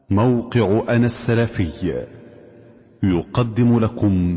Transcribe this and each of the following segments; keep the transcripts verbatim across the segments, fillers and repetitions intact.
موقع أنا السلفي يقدم لكم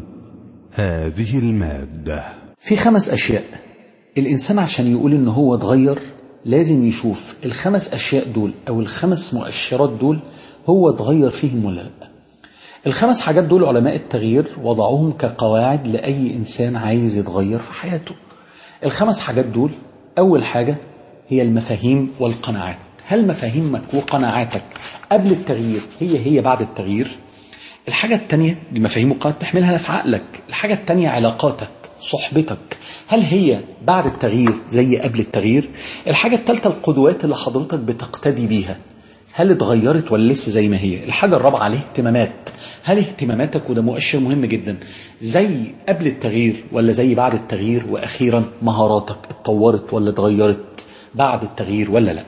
هذه المادة. في خمس أشياء الإنسان عشان يقول إن هو اتغير لازم يشوف الخمس أشياء دول أو الخمس مؤشرات دول هو اتغير فيهم ولا لا. الخمس حاجات دول علماء التغيير وضعوهم كقواعد لأي إنسان عايز يتغير في حياته. الخمس حاجات دول أول حاجة هي المفاهيم والقناعات. هل مفاهيمك وقناعاتك قبل التغيير هي هي بعد التغيير؟ الحاجة التانية المفاهيم والقناعات تحملها في عقلك. الحاجة التانية علاقاتك صحبتك هل هي بعد التغيير زي قبل التغيير؟ الحاجة الثالثة القدوات اللي حضرتك بتقتدي بيها هل اتغيرت ولا لسه زي ما هي؟ الحاجة الرابعة الاهتمامات هل اهتماماتك وده مؤشر مهم جدا زي قبل التغيير ولا زي بعد التغيير؟ وأخيرا مهاراتك اتطورت ولا اتغيرت بعد التغيير ولا لا؟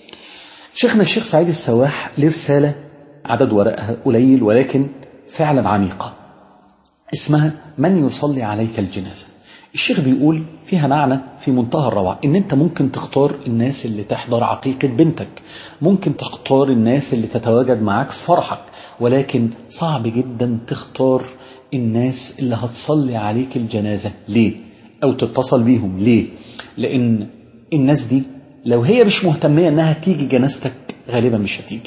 شيخنا الشيخ سعيد السواح له رسالة عدد ورقها قليل ولكن فعلا عميقة اسمها من يصلي عليك الجنازة. الشيخ بيقول فيها معنى في منتهى الروعة ان انت ممكن تختار الناس اللي تحضر عقيقة بنتك، ممكن تختار الناس اللي تتواجد معاك في فرحك، ولكن صعب جدا تختار الناس اللي هتصلي عليك الجنازة. ليه؟ او تتصل بيهم ليه؟ لان الناس دي لو هي مش مهتمية انها تيجي جنازتك غالبا مش هتيجي.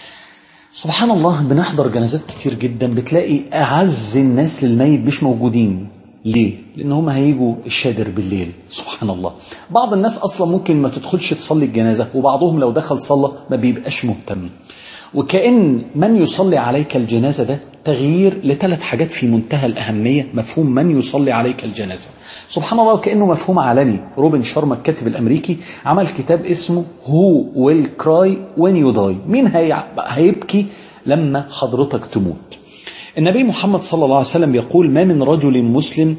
سبحان الله بنحضر جنازات كتير جدا بتلاقي أعز الناس للميت مش موجودين. ليه؟ لأن هم هيجوا الشادر بالليل. سبحان الله بعض الناس أصلا ممكن ما تدخلش تصلي الجنازة وبعضهم لو دخل صلى ما بيبقاش مهتم. وكأن من يصلي عليك الجنازة ده تغيير لثلاث حاجات في منتهى الأهمية. مفهوم من يصلي عليك الجنازة سبحان الله وكأنه مفهوم عالمي. روبن شارما الكاتب الأمريكي عمل كتاب اسمه Who will cry when you die؟ مين هيبكي لما حضرتك تموت؟ النبي محمد صلى الله عليه وسلم يقول ما من رجل مسلم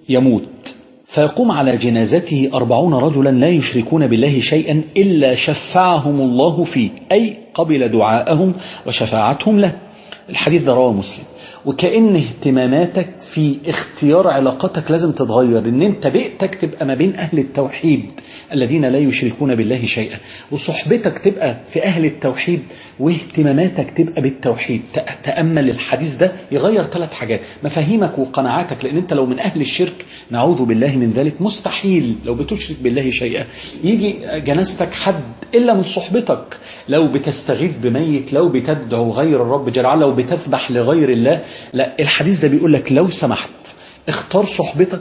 يموت فيقوم على جنازته أربعون رجلا لا يشركون بالله شيئا إلا شفعهم الله فيه، أي قبل دعاءهم وشفاعتهم له. الحديث ده رواه مسلم. وكأن اهتماماتك في اختيار علاقاتك لازم تتغير، ان انت بيئتك تبقى ما بين اهل التوحيد الذين لا يشركون بالله شيئا، وصحبتك تبقى في اهل التوحيد، واهتماماتك تبقى بالتوحيد. تأمل الحديث ده يغير ثلاث حاجات: مفاهيمك وقناعاتك، لان انت لو من اهل الشرك نعوذ بالله من ذلك مستحيل لو بتشرك بالله شيئا يجي جنازتك حد الا من صحبتك. لو بتستغيث بميت، لو بتدعو غير الرب جل وعلا، لو بتذبح لغير الله، لا. الحديث ده بيقول لك لو سمحت اختار صحبتك،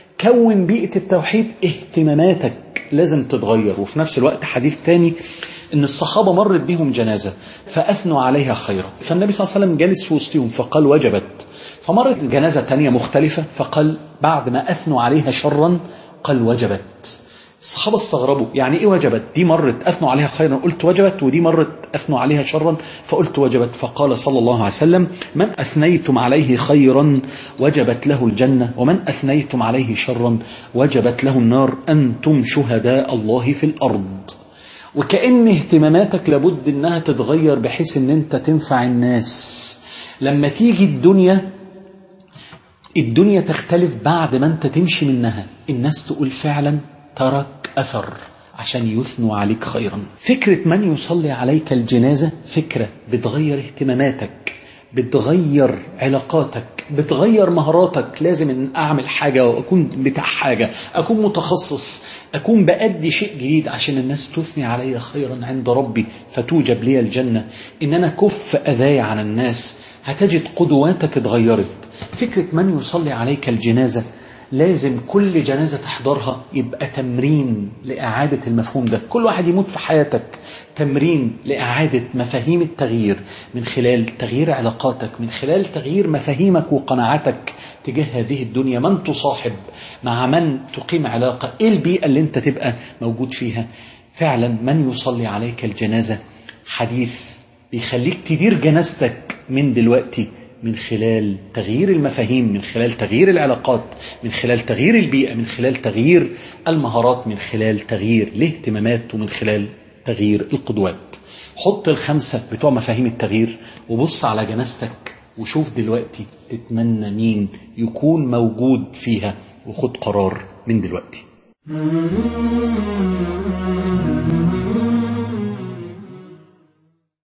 كون بيئة التوحيد، اهتماماتك لازم تتغير. وفي نفس الوقت حديث تاني ان الصحابة مرت بهم جنازة فأثنوا عليها خيرا، فالنبي صلى الله عليه وسلم جالس في وسطهم فقال وجبت. فمرت جنازة تانية مختلفة فقال بعد ما أثنوا عليها شرا قال وجبت. الصحابة استغربوا يعني ايه وجبت؟ دي مرت أثنوا عليها خيرا قلت وجبت، ودي مرت أثنوا عليها شرا فقلت وجبت. فقال صلى الله عليه وسلم من أثنيتم عليه خيرا وجبت له الجنة، ومن أثنيتم عليه شرا وجبت له النار، أنتم شهداء الله في الأرض. وكأن اهتماماتك لابد انها تتغير بحيث ان انت تنفع الناس. لما تيجي الدنيا الدنيا تختلف بعد ما انت تمشي منها، الناس تقول فعلا ترك أثر عشان يثنوا عليك خيرا. فكرة من يصلي عليك الجنازة فكرة بتغير اهتماماتك، بتغير علاقاتك، بتغير مهاراتك. لازم ان اعمل حاجة واكون بتاع حاجة، اكون متخصص، اكون بأدي شيء جديد عشان الناس تثني علي خيرا عند ربي فتوجب لي الجنة. ان انا كف اذاي عن الناس، هتجد قدواتك اتغيرت. فكرة من يصلي عليك الجنازة لازم كل جنازة تحضرها يبقى تمرين لإعادة المفهوم ده. كل واحد يموت في حياتك تمرين لإعادة مفاهيم التغيير من خلال تغيير علاقاتك، من خلال تغيير مفاهيمك وقناعاتك تجاه هذه الدنيا. من تصاحب، مع من تقيم علاقة، إيه البيئة اللي انت تبقى موجود فيها. فعلا من يصلي عليك الجنازة حديث بيخليك تدير جنازتك من دلوقتي من خلال تغيير المفاهيم، من خلال تغيير العلاقات، من خلال تغيير البيئة، من خلال تغيير المهارات، من خلال تغيير الاهتمامات، ومن خلال تغيير القدوات. حط الخمسة بتوع مفاهيم التغيير وبص على جنازتك وشوف دلوقتي تتمنى مين يكون موجود فيها، وخد قرار من دلوقتي.